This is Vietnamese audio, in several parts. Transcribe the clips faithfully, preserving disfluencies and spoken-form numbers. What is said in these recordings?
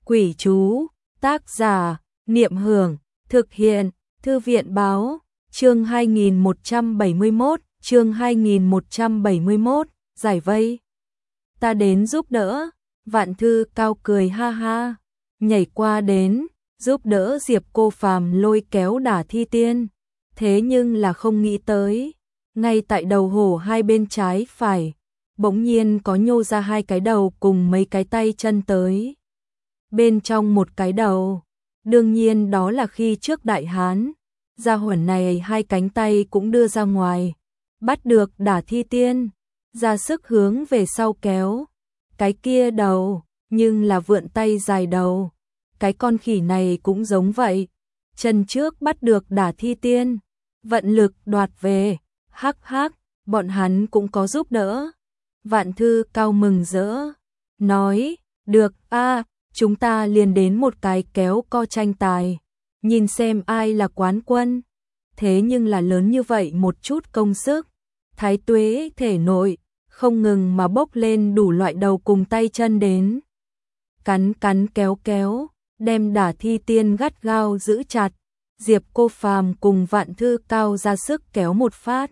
Quỷ chú, tác giả, Niệm Hưởng, thực hiện, Thư viện báo, chương hai nghìn một trăm bảy mươi mốt, chương hai nghìn một trăm bảy mươi mốt, giải vây. Ta đến giúp đỡ, Vạn Thư Cao cười ha ha, nhảy qua đến, giúp đỡ Diệp Cô Phàm lôi kéo Đả Thi Tiên. Thế nhưng là không nghĩ tới, ngay tại đầu hổ hai bên trái phải, bỗng nhiên có nhô ra hai cái đầu cùng mấy cái tay chân tới. Bên trong một cái đầu, đương nhiên đó là khi trước Đại Hán, gia hỏa này hai cánh tay cũng đưa ra ngoài, bắt được Đả Thi Tiên, ra sức hướng về sau kéo. Cái kia đầu, nhưng là vượn tay dài đầu. Cái con khỉ này cũng giống vậy, chân trước bắt được Đả Thi Tiên, vận lực đoạt về, hắc hắc, bọn hắn cũng có giúp đỡ. Vạn Thư Cao mừng rỡ, nói, được a, chúng ta liền đến một cái kéo co tranh tài, nhìn xem ai là quán quân. Thế nhưng là lớn như vậy một chút công sức, Thái Tuế thể nội không ngừng mà bốc lên đủ loại đầu cùng tay chân đến. Cắn cắn kéo kéo, đem Đả Thi Tiên gắt gao giữ chặt. Diệp Cô Phàm cùng Vạn Thư Cao ra sức kéo một phát.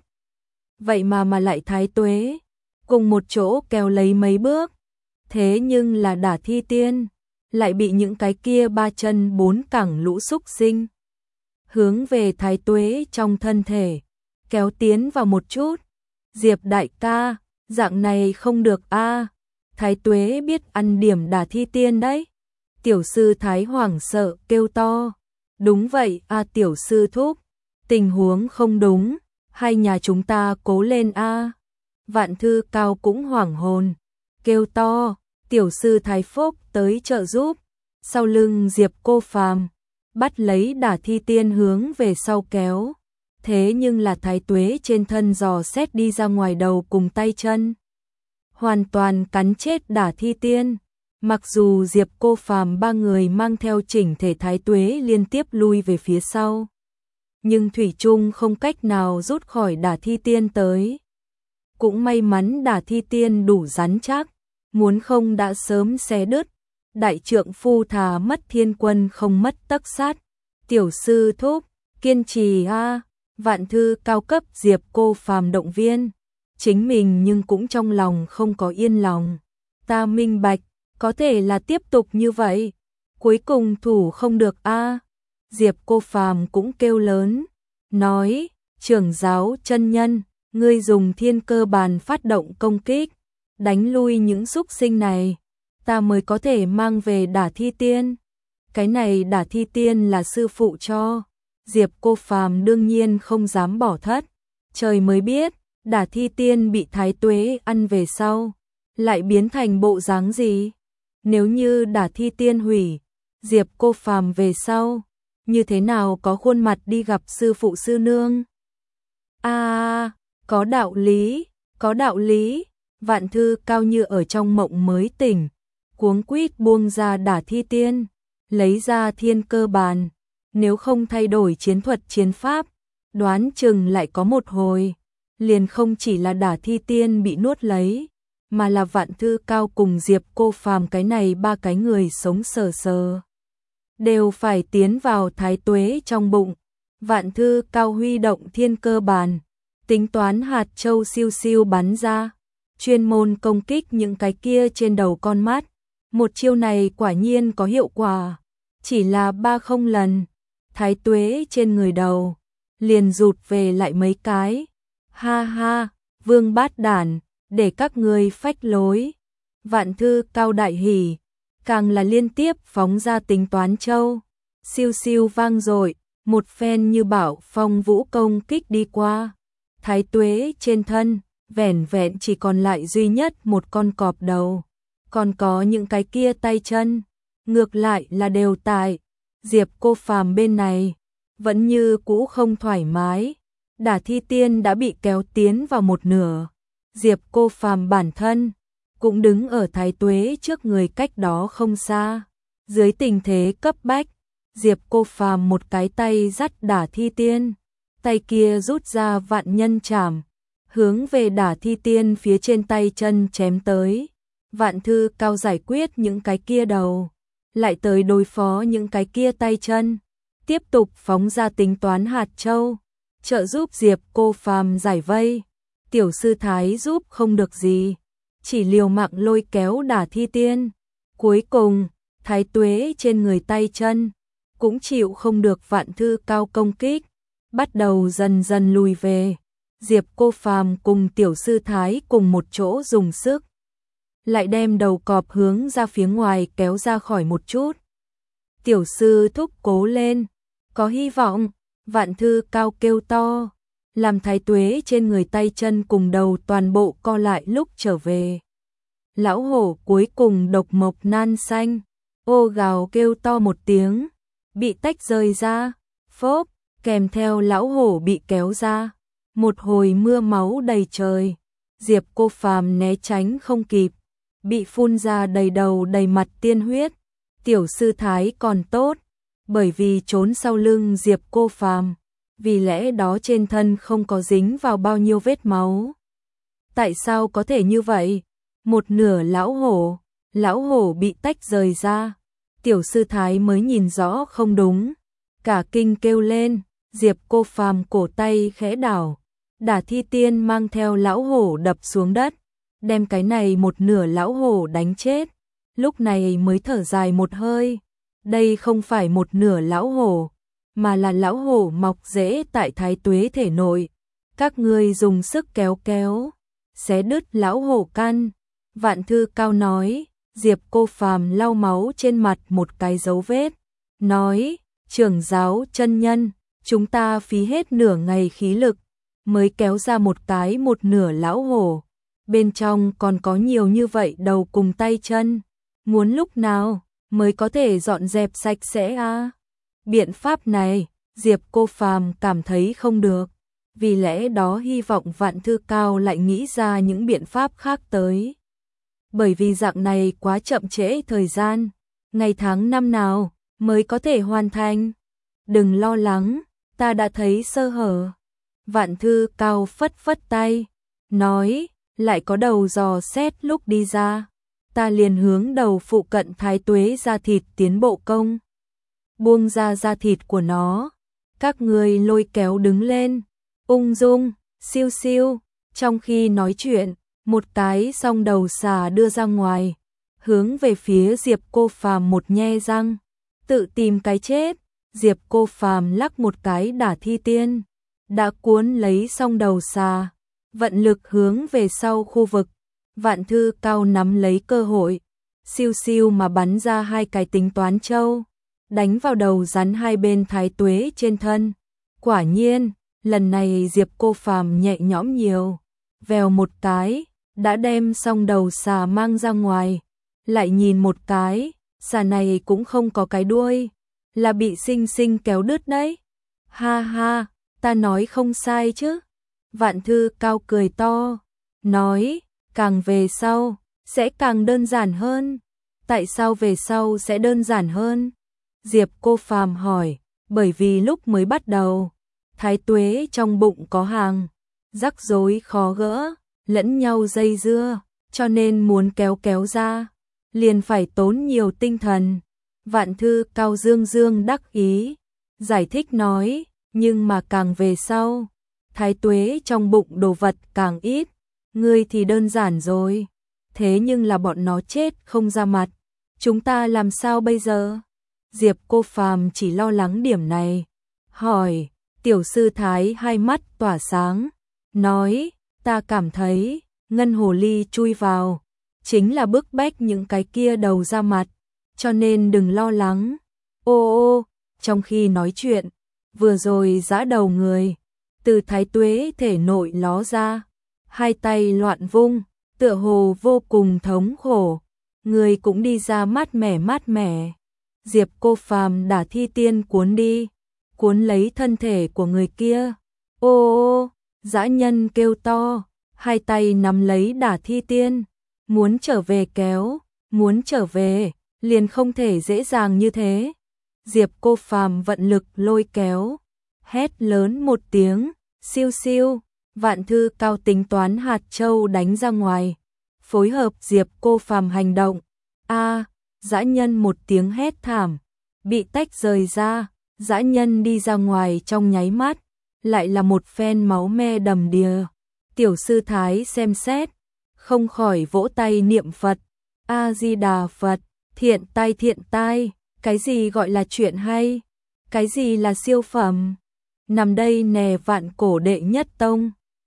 Vậy mà mà lại Thái Tuế cùng một chỗ kéo lấy mấy bước. Thế nhưng là Đả Thi Tiên lại bị những cái kia ba chân bốn cẳng lũ súc sinh hướng về Thái Tuế trong thân thể kéo tiến vào một chút. Diệp đại ca, dạng này không được a. Thái Tuế biết ăn điểm Đả Thi Tiên đấy. Tiểu sư Thái hoảng sợ kêu to. Đúng vậy a tiểu sư thúc, tình huống không đúng, hai nhà chúng ta cố lên a. Vạn Thư Cao cũng hoảng hồn, kêu to, tiểu sư Thái Phúc tới trợ giúp. Sau lưng Diệp Cô Phàm bắt lấy Đả Thi Tiên hướng về sau kéo. Thế nhưng là Thái Tuế trên thân dò xét đi ra ngoài đầu cùng tay chân, hoàn toàn cắn chết Đả Thi Tiên. Mặc dù Diệp Cô Phàm ba người mang theo chỉnh thể Thái Tuế liên tiếp lui về phía sau, nhưng thủy chung không cách nào rút khỏi Đả Thi Tiên tới. Cũng may mắn Đả Thi Tiên đủ rắn chắc, muốn không đã sớm xé đứt. Đại trượng phu thà mất thiên quân không mất tấc sát. Tiểu sư thúc, kiên trì a. Vạn Thư Cao cấp Diệp Cô Phàm động viên, chính mình nhưng cũng trong lòng không có yên lòng. Ta minh bạch, có thể là tiếp tục như vậy, cuối cùng thủ không được a. Diệp Cô Phàm cũng kêu lớn, nói, trưởng giáo chân nhân, ngươi dùng thiên cơ bàn phát động công kích, đánh lui những súc sinh này, ta mới có thể mang về Đả Thi Tiên. Cái này Đả Thi Tiên là sư phụ cho. Diệp Cô Phàm đương nhiên không dám bỏ thất. Trời mới biết, Đả Thi Tiên bị Thái Tuế ăn về sau, lại biến thành bộ dáng gì. Nếu như Đả Thi Tiên hủy, Diệp Cô Phàm về sau, như thế nào có khuôn mặt đi gặp sư phụ sư nương. A, có đạo lý, có đạo lý. Vạn Thư Cao như ở trong mộng mới tỉnh, cuống quýt buông ra Đả Thi Tiên, lấy ra thiên cơ bàn. Nếu không thay đổi chiến thuật chiến pháp, đoán chừng lại có một hồi, liền không chỉ là Đả Thi Tiên bị nuốt lấy, mà là Vạn Thư Cao cùng Diệp Cô Phàm cái này ba cái người sống sờ sờ đều phải tiến vào Thái Tuế trong bụng. Vạn Thư Cao huy động thiên cơ bàn, tính toán hạt châu siêu siêu bắn ra, chuyên môn công kích những cái kia trên đầu con mắt. Một chiêu này quả nhiên có hiệu quả, chỉ là ba không lần, Thái Tuế trên người đầu liền rụt về lại mấy cái. Ha ha, Vương Bát Đản, để các ngươi phách lối. Vạn Thư Cao đại hỉ, càng là liên tiếp phóng ra tính toán châu, siêu siêu vang dội, một phen như bảo phong vũ công kích đi qua. Thái Tuế trên thân, vẻn vẹn chỉ còn lại duy nhất một con cọp đầu, còn có những cái kia tay chân, ngược lại là đều tại. Diệp Cô Phàm bên này, vẫn như cũ không thoải mái. Đả Thi Tiên đã bị kéo tiến vào một nửa. Diệp Cô Phàm bản thân cũng đứng ở Thái Tuế trước người cách đó không xa. Dưới tình thế cấp bách, Diệp Cô Phàm một cái tay dắt Đả Thi Tiên, tay kia rút ra vạn nhân trảm, hướng về Đả Thi Tiên phía trên tay chân chém tới. Vạn Thư Cao giải quyết những cái kia đầu, lại tới đối phó những cái kia tay chân, tiếp tục phóng ra tính toán hạt châu, trợ giúp Diệp Cô Phàm giải vây. Tiểu sư thái giúp không được gì, chỉ liều mạng lôi kéo Đả Thi Tiên. Cuối cùng, Thái Tuế trên người tay chân cũng chịu không được Vạn Thư Cao công kích, bắt đầu dần dần lùi về. Diệp Cô Phàm cùng tiểu sư thái cùng một chỗ dùng sức, lại đem đầu cọp hướng ra phía ngoài kéo ra khỏi một chút. Tiểu sư thúc cố lên, có hy vọng. Vạn Thư Cao kêu to, làm Thái Tuế trên người tay chân cùng đầu toàn bộ co lại lúc trở về. Lão hổ cuối cùng độc mộc nan xanh, ô gào kêu to một tiếng, bị tách rời ra, phốp, kèm theo lão hổ bị kéo ra. Một hồi mưa máu đầy trời, Diệp Cô Phàm né tránh không kịp, bị phun ra đầy đầu đầy mặt tiên huyết. Tiểu sư thái còn tốt, bởi vì trốn sau lưng Diệp Cô Phàm, vì lẽ đó trên thân không có dính vào bao nhiêu vết máu. Tại sao có thể như vậy? Một nửa lão hổ, lão hổ bị tách rời ra, tiểu sư thái mới nhìn rõ không đúng, cả kinh kêu lên. Diệp Cô Phàm cổ tay khẽ đảo, Đả Thi Tiên mang theo lão hổ đập xuống đất, đem cái này một nửa lão hổ đánh chết. Lúc này mới thở dài một hơi, đây không phải một nửa lão hổ, mà là lão hổ mọc rễ tại Thái Tuế thể nội. Các ngươi dùng sức kéo kéo, xé đứt lão hổ căn. Vạn Thư Cao nói. Diệp Cô Phàm lau máu trên mặt một cái dấu vết, nói, trưởng giáo chân nhân, chúng ta phí hết nửa ngày khí lực, mới kéo ra một cái một nửa lão hổ. Bên trong còn có nhiều như vậy đầu cùng tay chân, muốn lúc nào mới có thể dọn dẹp sạch sẽ à? Biện pháp này, Diệp Cô Phàm cảm thấy không được, vì lẽ đó hy vọng Vạn Thư Cao lại nghĩ ra những biện pháp khác tới. Bởi vì dạng này quá chậm trễ thời gian, ngày tháng năm nào mới có thể hoàn thành. Đừng lo lắng, ta đã thấy sơ hở. Vạn Thư Cao phất phất tay, nói, lại có đầu dò xét lúc đi ra, ta liền hướng đầu phụ cận Thái Tuế da thịt tiến bộ công. Buông ra da thịt của nó, các người lôi kéo đứng lên, ung dung, siêu siêu. Trong khi nói chuyện, một cái song đầu xà đưa ra ngoài, hướng về phía Diệp Cô Phàm một nhe răng, tự tìm cái chết. Diệp Cô Phàm lắc một cái Đả Thi Tiên, đã cuốn lấy song đầu xà, vận lực hướng về sau khu vực. Vạn Thư Cao nắm lấy cơ hội, siêu siêu mà bắn ra hai cái tính toán châu, đánh vào đầu rắn hai bên Thái Tuế trên thân. Quả nhiên, lần này Diệp Cô Phàm nhẹ nhõm nhiều, vèo một cái, đã đem song đầu xà mang ra ngoài. Lại nhìn một cái, xà này cũng không có cái đuôi, là bị sinh sinh kéo đứt đấy. Ha ha, ta nói không sai chứ. Vạn Thư Cao cười to, nói, càng về sau, sẽ càng đơn giản hơn. Tại sao về sau sẽ đơn giản hơn? Diệp Cô Phàm hỏi, bởi vì lúc mới bắt đầu, Thái Tuế trong bụng có hàng rắc rối khó gỡ, lẫn nhau dây dưa, cho nên muốn kéo kéo ra, liền phải tốn nhiều tinh thần. Vạn Thư Cao dương dương đắc ý, giải thích nói, nhưng mà càng về sau, Thái Tuế trong bụng đồ vật càng ít, ngươi thì đơn giản rồi, thế nhưng là bọn nó chết không ra mặt, chúng ta làm sao bây giờ? Diệp Cô Phàm chỉ lo lắng điểm này, hỏi, tiểu sư thái hai mắt tỏa sáng, nói, ta cảm thấy, ngân hồ ly chui vào, chính là bức bách những cái kia đầu ra mặt, cho nên đừng lo lắng. Ô ô, trong khi nói chuyện, vừa rồi giã đầu người, từ Thái Tuế thể nội ló ra, hai tay loạn vung, tựa hồ vô cùng thống khổ, người cũng đi ra mát mẻ mát mẻ. Diệp Cô Phàm Đả Thi Tiên cuốn đi, cuốn lấy thân thể của người kia. Ô ô, dã nhân kêu to, hai tay nắm lấy Đả Thi Tiên, muốn trở về kéo, muốn trở về, liền không thể dễ dàng như thế. Diệp Cô Phàm vận lực lôi kéo, hét lớn một tiếng, siêu siêu. Vạn Thư Cao tính toán hạt châu đánh ra ngoài, phối hợp Diệp Cô Phàm hành động. A, dã nhân một tiếng hét thảm, bị tách rời ra, dã nhân đi ra ngoài trong nháy mắt, lại là một phen máu me đầm đìa. Tiểu sư thái xem xét, không khỏi vỗ tay niệm Phật, A-di-đà Phật, thiện tai thiện tai, cái gì gọi là chuyện hay, cái gì là siêu phẩm, nằm đây nè vạn cổ đệ nhất tông.